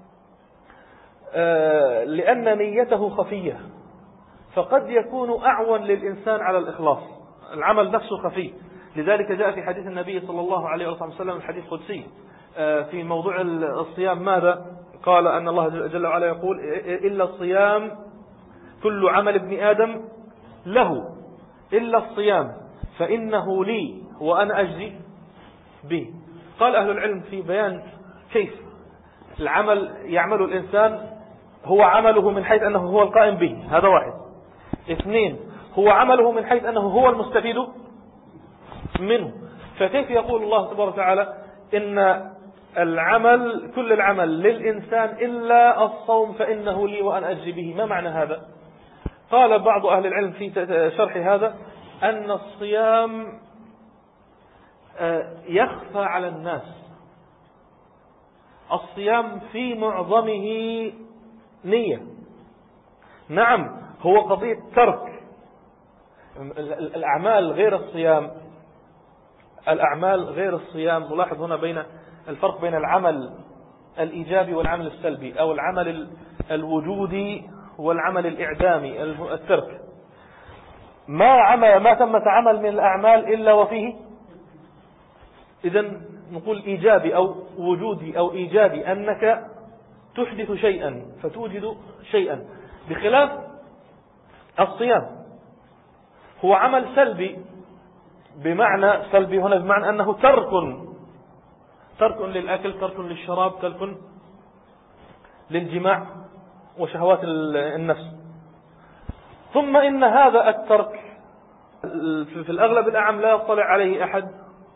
Speaker 1: لأن نيته خفية، فقد يكون أعون للإنسان على الإخلاص، العمل نفسه خفي. لذلك جاء في حديث النبي صلى الله عليه وسلم الحديث القدسي في موضوع الصيام ماذا قال؟ أن الله جل وعلا يقول إلا الصيام كل عمل ابن آدم له إلا الصيام فإنه لي وأنا أجزي به. قال أهل العلم في بيان كيف العمل يعمل الإنسان، هو عمله من حيث أنه هو القائم به، هذا واحد. اثنين، هو عمله من حيث أنه هو المستفيد منه. فكيف يقول الله تبارك وتعالى إن العمل كل العمل للإنسان إلا الصوم فإنه لي وأنا أجزي به؟ ما معنى هذا؟ قال بعض أهل العلم في شرح هذا أن الصيام يخفى على الناس، الصيام في معظمه نية. نعم هو قضية ترك الأعمال غير الصيام، الأعمال غير الصيام. ملاحظ هنا بين الفرق بين العمل الإيجابي والعمل السلبي، أو العمل الوجودي والعمل الإعدامي الترك. ما عمل ما ثمة عمل من الأعمال إلا وفيه، إذن نقول إيجابي أو وجودي أو إيجابي، أنك تحدث شيئا فتوجد شيئا، بخلاف الصيام هو عمل سلبي. بمعنى سلبي هنا بمعنى أنه ترك ترك للأكل، ترك للشراب، ترك للجماع وشهوات النفس. ثم إن هذا الترك في الأغلب الأعم لا يطلع عليه أحد،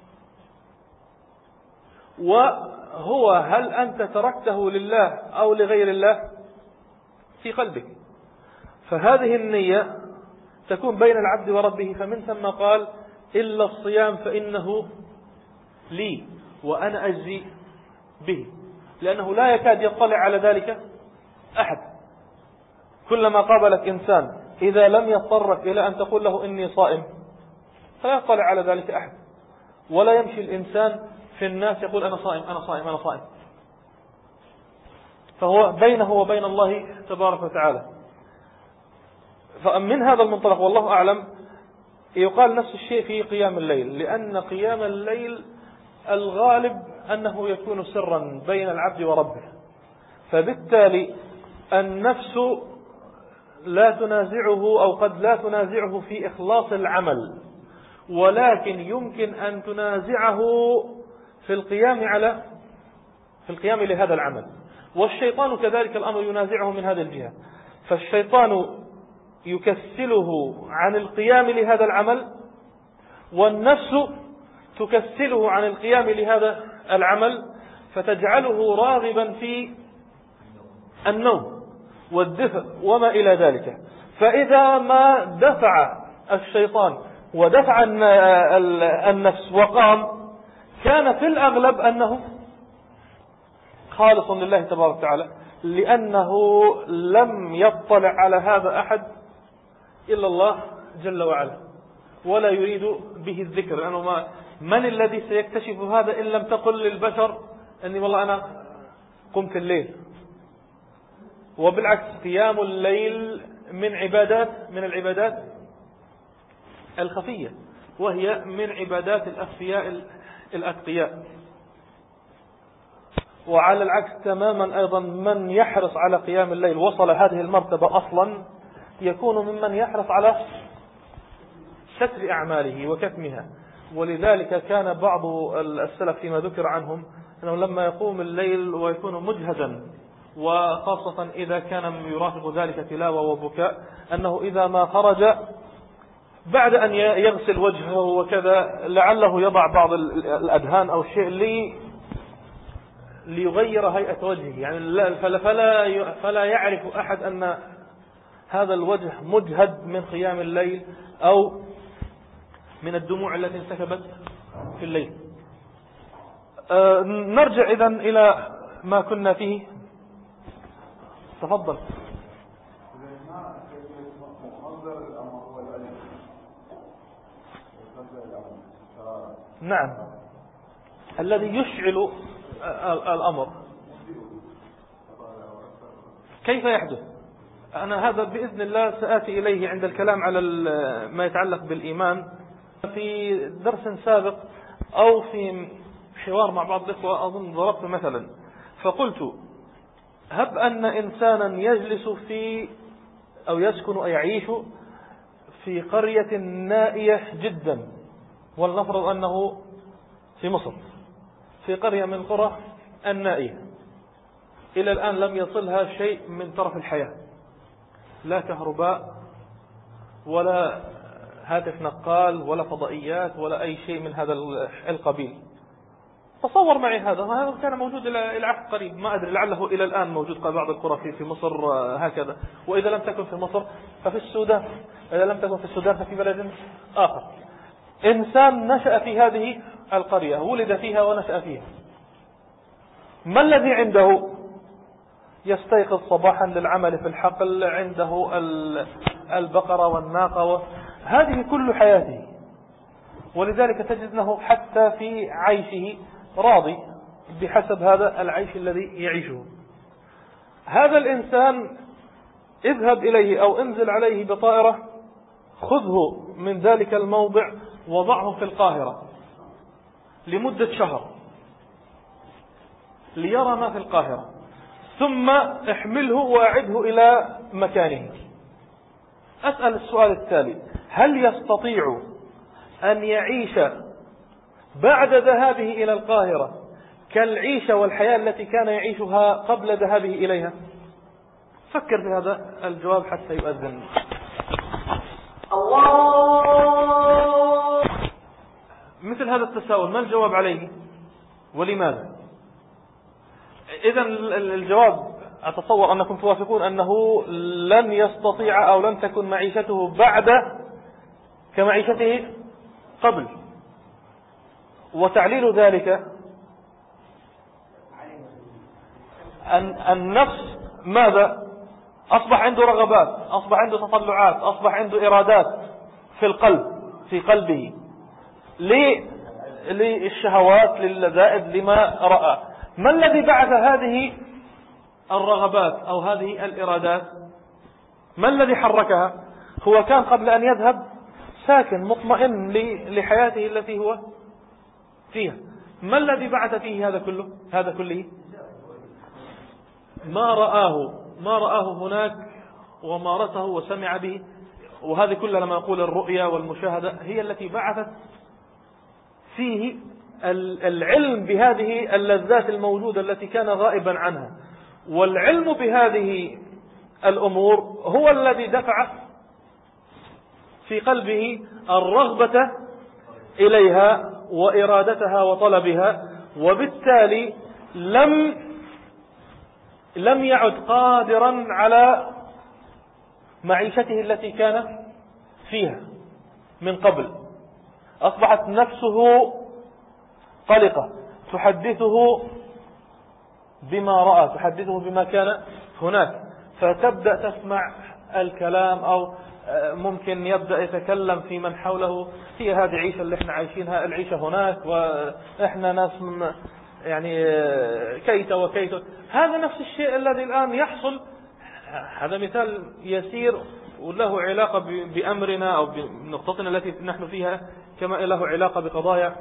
Speaker 1: وهو هل أنت تركته لله أو لغير الله في قلبك. فهذه النية تكون بين العبد وربه، فمن ثم قال إلا الصيام فإنه لي وأنا أجزي به، لأنه لا يكاد يطلع على ذلك أحد. كلما قابلك إنسان إذا لم يضطرك إلى أن تقول له إني صائم فلا يطلع على ذلك أحد، ولا يمشي الإنسان في الناس يقول أنا صائم أنا صائم أنا صائم، فهو بينه وبين الله تبارك وتعالى. فمن هذا المنطلق والله أعلم يقال نفس الشيء في قيام الليل، لأن قيام الليل الغالب أنه يكون سرا بين العبد وربه، فبالتالي النفس لا تنازعه أو قد لا تنازعه في إخلاص العمل، ولكن يمكن أن تنازعه في القيام على في القيام لهذا العمل. والشيطان كذلك الأمر ينازعه من هذه الجهة، فالشيطان يكسله عن القيام لهذا العمل، والنفس تكسله عن القيام لهذا العمل، فتجعله راغبا في النوم والدفء وما إلى ذلك. فإذا ما دفع الشيطان ودفع النفس وقام، كان في الأغلب أنه خالص لله تبارك وتعالى، لأنه لم يطلع على هذا أحد إلا الله جل وعلا، ولا يريد به الذكر، لأنه ما من الذي سيكتشف هذا إن لم تقل للبشر أني والله أنا قمت الليل. وبالعكس قيام الليل من عبادات من العبادات الخفية، وهي من عبادات الأخفياء الأتقياء. وعلى العكس تماما أيضا من يحرص على قيام الليل وصل هذه المرتبة أصلا يكون ممن يحرص على ستر أعماله وكتمها. ولذلك كان بعض السلف فيما ذكر عنهم أنه لما يقوم الليل ويكون مجهدا، وخاصة إذا كان يرافق ذلك تلاوة وبكاء، أنه إذا ما خرج بعد أن يغسل وجهه وكذا لعله يضع بعض الأدهان أو شيء لي ليغير هيئة وجهه، يعني فلا, فلا, فلا يعرف أحد أن هذا الوجه مجهد من قيام الليل أو من الدموع التي انسكبت في الليل. أه نرجع إذن إلى ما كنا فيه. تفضل. نعم، الذي يشعل الأمر كيف يحدث؟ أنا هذا بإذن الله سآتي إليه عند الكلام على ما يتعلق بالإيمان. في درس سابق أو في حوار مع بعض الإخوة أظن ضربت مثلا فقلت هب أن إنسانا يجلس في أو يسكن أو يعيش في قرية نائية جدا، ولنفرض أنه في مصر في قرية من القرى النائية إلى الآن لم يصلها شيء من طرف الحياة، لا كهرباء ولا هاتف نقال ولا فضائيات ولا أي شيء من هذا القبيل. تصور معي هذا هذا كان موجود إلى عهد قريب، ما أدري لعله إلى الآن موجود بعض القرى في مصر هكذا، وإذا لم تكن في مصر ففي السودان، إذا لم تكن في السودان ففي بلد آخر. إنسان نشأ في هذه القرية، ولد فيها ونشأ فيها، ما الذي عنده؟ يستيقظ صباحا للعمل في الحقل، عنده البقرة والناقة، هذه كل حياته، ولذلك تجد أنه حتى في عيشه راضي بحسب هذا العيش الذي يعيشه. هذا الإنسان اذهب إليه أو انزل عليه بطائرة، خذه من ذلك الموضع وضعه في القاهرة لمدة شهر ليرى ما في القاهرة، ثم احمله وأعده إلى مكانه. أسأل السؤال التالي: هل يستطيع أن يعيش بعد ذهابه إلى القاهرة كالعيشة والحياة التي كان يعيشها قبل ذهابه إليها؟ فكر في هذا الجواب حتى يؤذن. الله. مثل هذا التساؤل ما الجواب عليه ولماذا؟ إذن الجواب أتصور أنكم توافقون أنه لن يستطيع أو لن تكن معيشته بعد كمعيشته قبل. وتعليل ذلك أن النفس ماذا؟ أصبح عنده رغبات، أصبح عنده تطلعات، أصبح عنده إرادات في القلب، في قلبه للشهوات، للذائذ، لما رأى. ما الذي بعث هذه الرغبات أو هذه الإرادات؟ ما الذي حركها؟ هو كان قبل أن يذهب ساكن مطمئن لحياته التي هو فيها. ما الذي بعث فيه هذا كله؟ هذا كله ما رآه ما رآه هناك ومارسه وسمع به، وهذه كلها لما أقول الرؤيا والمشاهدة هي التي بعثت فيه العلم بهذه اللذات الموجودة التي كان غائبا عنها. والعلم بهذه الأمور هو الذي دفع في قلبه الرغبة إليها وإرادتها وطلبها، وبالتالي لم لم يعد قادرا على معيشته التي كان فيها من قبل. أصبحت نفسه قلقة تحدثه بما رأى، تحدثه بما كان هناك، فتبدأ تسمع الكلام أو ممكن يبدأ يتكلم في من حوله: هي هذه عيشة اللي احنا عايشينها، العيشة هناك، واحنا ناس يعني كيت وكيت. هذا نفس الشيء الذي الآن يحصل. هذا مثال يسير وله علاقة بأمرنا أو بنقطتنا التي نحن فيها، كما له علاقة بقضايا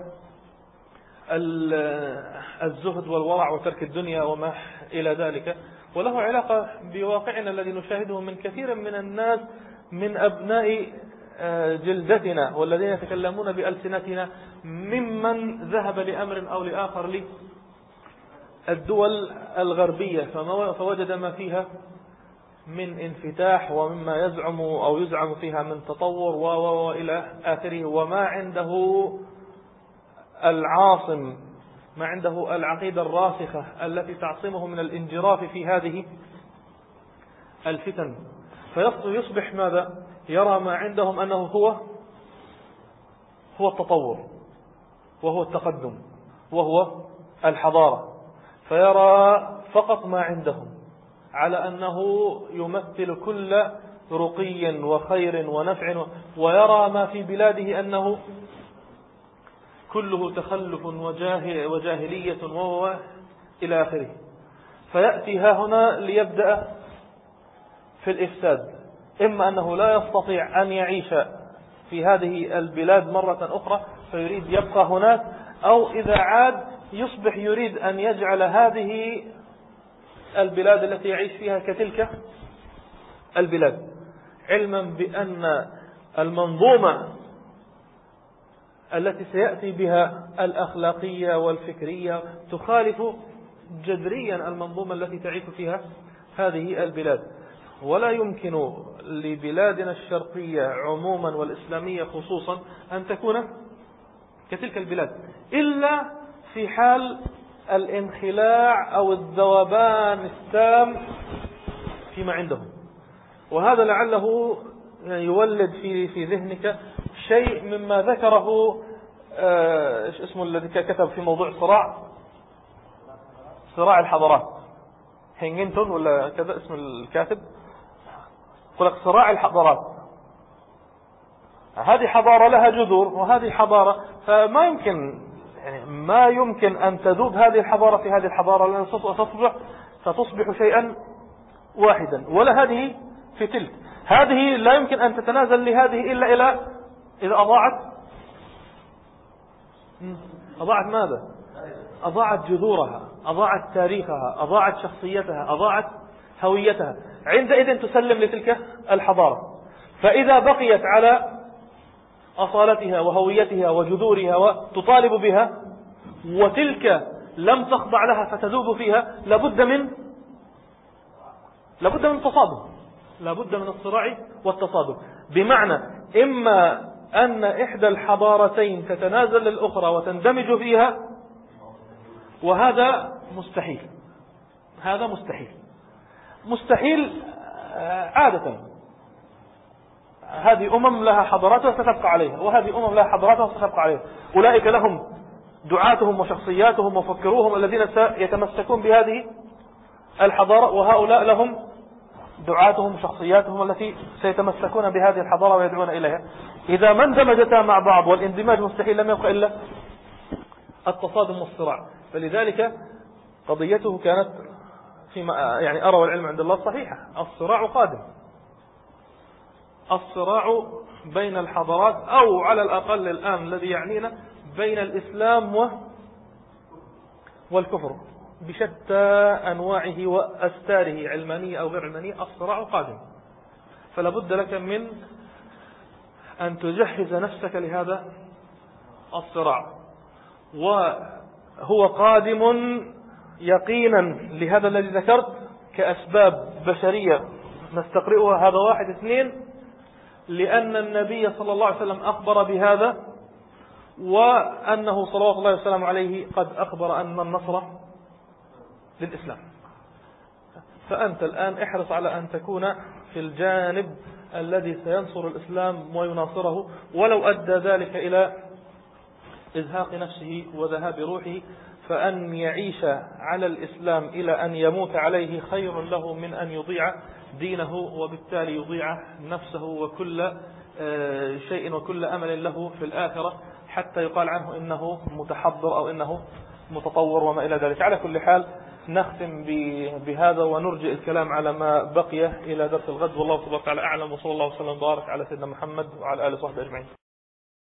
Speaker 1: الزهد والورع وترك الدنيا وما إلى ذلك، وله علاقة بواقعنا الذي نشاهده من كثير من الناس من أبناء جلدتنا والذين يتكلمون بألسنتنا، ممن ذهب لأمر أو لآخر للدول الغربية فوجد ما فيها من انفتاح ومما يزعم أو يزعم فيها من تطور وإلى آخره، وما عنده العاصم، ما عنده العقيدة الراسخة التي تعصمه من الانجراف في هذه الفتن، فيصبح ماذا؟ يرى ما عندهم أنه هو هو التطور وهو التقدم وهو الحضارة، فيرى فقط ما عندهم على أنه يمثل كل رقي وخير ونفع، ويرى ما في بلاده أنه كله تخلف وجاهلية وهو إلى آخره. فيأتي ها هنا ليبدأ في الإفساد، إما أنه لا يستطيع أن يعيش في هذه البلاد مرة أخرى فيريد يبقى هناك، أو إذا عاد يصبح يريد أن يجعل هذه البلاد التي يعيش فيها كتلك البلاد، علما بأن المنظومة التي سيأتي بها الأخلاقية والفكرية تخالف جذريا المنظومة التي تعيش فيها هذه البلاد. ولا يمكن لبلادنا الشرقية عموما والإسلامية خصوصا أن تكون كتلك البلاد إلا في حال الانخلاع أو الذوبان التام فيما عندهم. وهذا لعله يولد في في ذهنك شيء مما ذكره ايش اسمه الذي كتب في موضوع صراع صراع الحضارات، هينغتون ولا كذا اسم الكاتب، يقول لك صراع الحضارات. هذه حضارة لها جذور وهذه حضارة، فما يمكن يعني ما يمكن أن تذوب هذه الحضارة في هذه الحضارة، لأن تصبح فتصبح شيئا واحدا، ولا هذه في تلك. هذه لا يمكن أن تتنازل لهذه إلا إلى إذا أضاعت أضاعت ماذا؟ أضاعت جذورها، أضاعت تاريخها، أضاعت شخصيتها، أضاعت هويتها، عندئذ تسلم لتلك الحضارة. فإذا بقيت على أصالتها وهويتها وجذورها وتطالب بها، وتلك لم تخضع لها فتذوب فيها، لابد من لابد من التصادم، لابد من الصراع والتصادم، بمعنى إما أن إحدى الحضارتين تتنازل للأخرى وتندمج فيها، وهذا مستحيل. هذا مستحيل مستحيل عادة. هذه أمم لها حضاراتها ستبقى عليها، وهذه أمم لها حضاراتها ستبقى عليها. أولئك لهم دعاتهم وشخصياتهم وفكروهم الذين سيتمسكون بهذه الحضارة، وهؤلاء لهم دعاتهم وشخصياتهم التي سيتمسكون بهذه الحضارة ويدعون إليها. إذا ما اندمجتا مع بعض، والاندماج مستحيل، لم يبقى إلا التصادم والصراع. فلذلك قضيته كانت فيما يعني أرى والعلم عند الله صحيحة، الصراع قادم، الصراع بين الحضارات، أو على الأقل الآن الذي يعنينا بين الإسلام والكفر بشتى أنواعه وأستاره، علمانية أو غير علمانية، الصراع قادم. فلا بد لك من أن تجهز نفسك لهذا الصراع، وهو قادم يقينا لهذا الذي ذكرت كأسباب بشرية نستقرئها. هذا واحد. اثنين، لأن النبي صلى الله عليه وسلم أخبر بهذا، وأنه صلوات الله وسلامه عليه قد أخبر أن النصر للإسلام. فأنت الآن احرص على أن تكون في الجانب الذي سينصر الإسلام ويناصره، ولو أدى ذلك إلى إزهاق نفسه وذهاب روحه، فأن يعيش على الإسلام إلى أن يموت عليه خير له من أن يضيع دينه، وبالتالي يضيع نفسه وكل شيء وكل أمل له في الآخرة، حتى يقال عنه إنه متحضر أو إنه متطور وما إلى ذلك. على كل حال نختم بهذا ونرجئ الكلام على ما بقي إلى درس الغد، والله سبحانه وتعالى أعلم، وصلى الله وسلم وبارك على سيدنا محمد وعلى آله وصحبه أجمعين.